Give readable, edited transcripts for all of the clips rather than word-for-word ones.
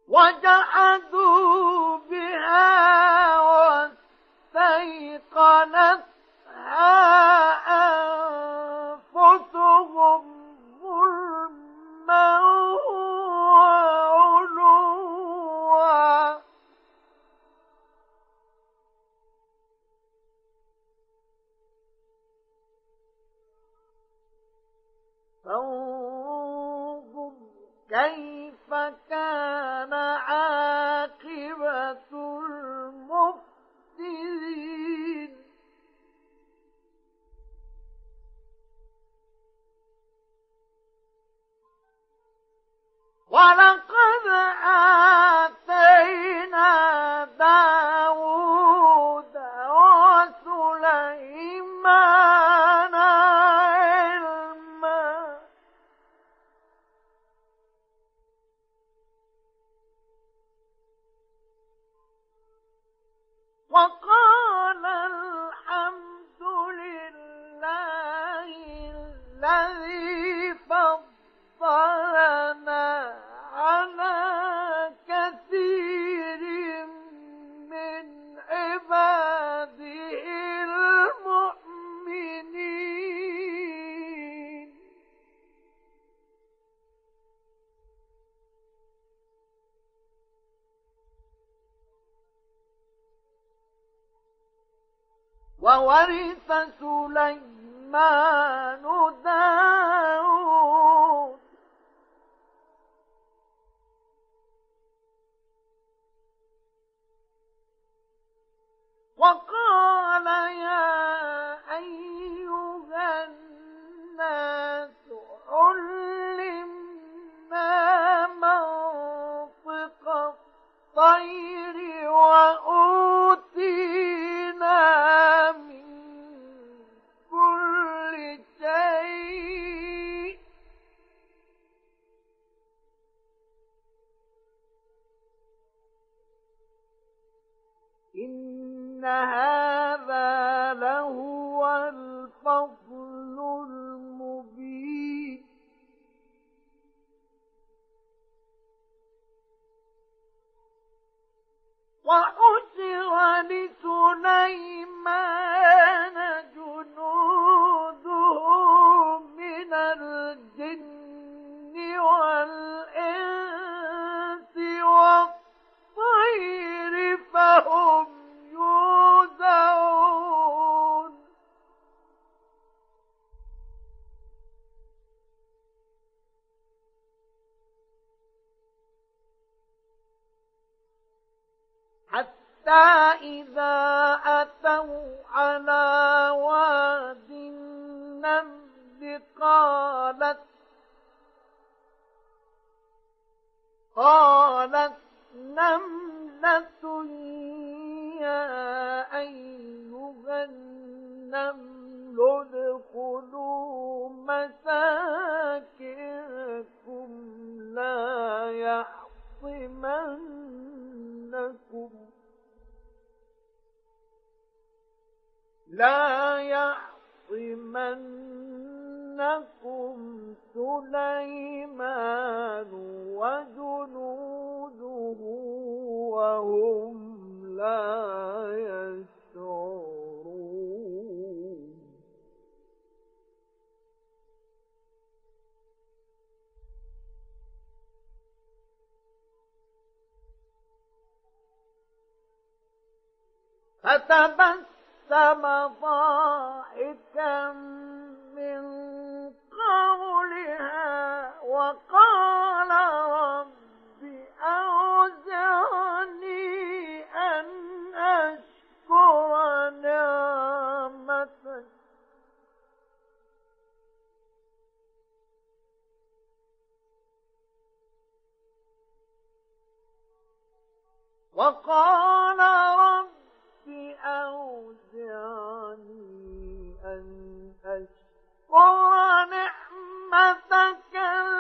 وجحدوا بها واستيقنتها أنفسهم ظلما وعلوا فانظر كيف كان عاقبة المفسدين ولقد آتينا داود وسليمان علما وقال الحمد لله الذي فضلنا على كثير من عباده المؤمنين وورث سليمان داود وقال يا أيها الناس علمنا منطق الطير وأوتينا من كل شيء إن هذا لهو الفضل المبين وحشر لسليمان جنوده من الجن والإنس والطير فهم يوزعون حتى إذا أتوا على واد النمل قالت نملة يا أيها النمل ادخلوا مساكنكم لا يحطمنكم سليمان وجنوده وهم لا يشعرون فتبسم ضاحكا من قولها وقال رب أوزعني أن أشكر نعمتك وقال رب أوزعني أن أشكر نعمتك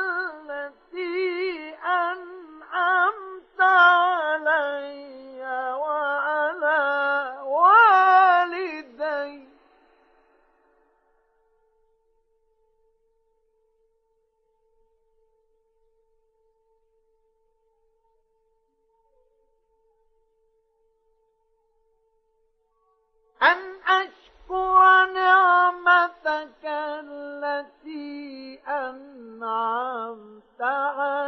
التي أنعمت علي وعلى والدي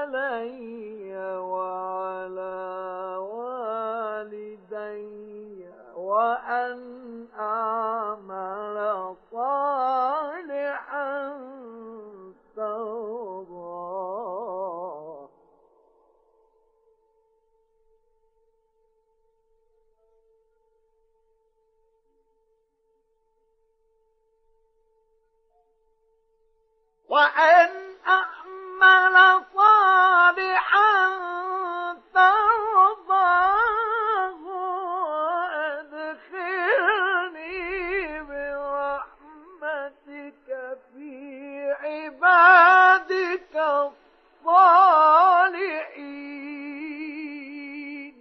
علي وعلى والدي وأن أعمل صالحا ترضاه. وأن أعمل صالحا ترضاه وأدخلني برحمتك في عبادك الصالحين.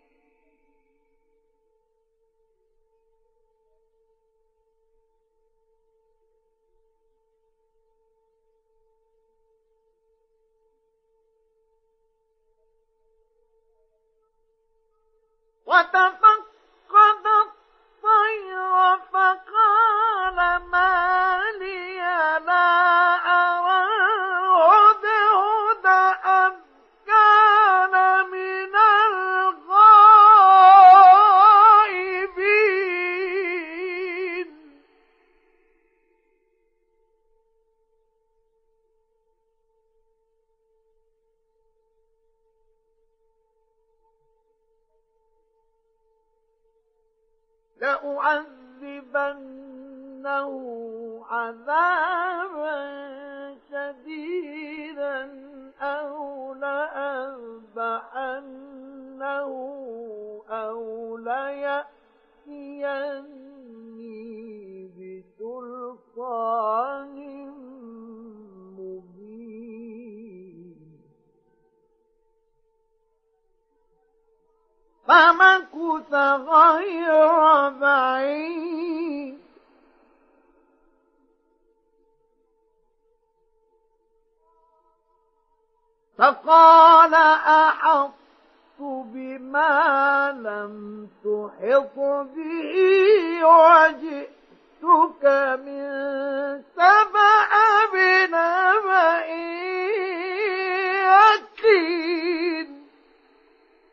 وتفقد الطير فقال ما لي لا أرى الهدهد أم كان من الغائبين. لأعذبنه عذابا شديدا أو لأذبحنه أو ليأتيني بسلطان مبين. فمكث غير بعيد فقال أحطت بما لم تحط به وجئتك من سبأ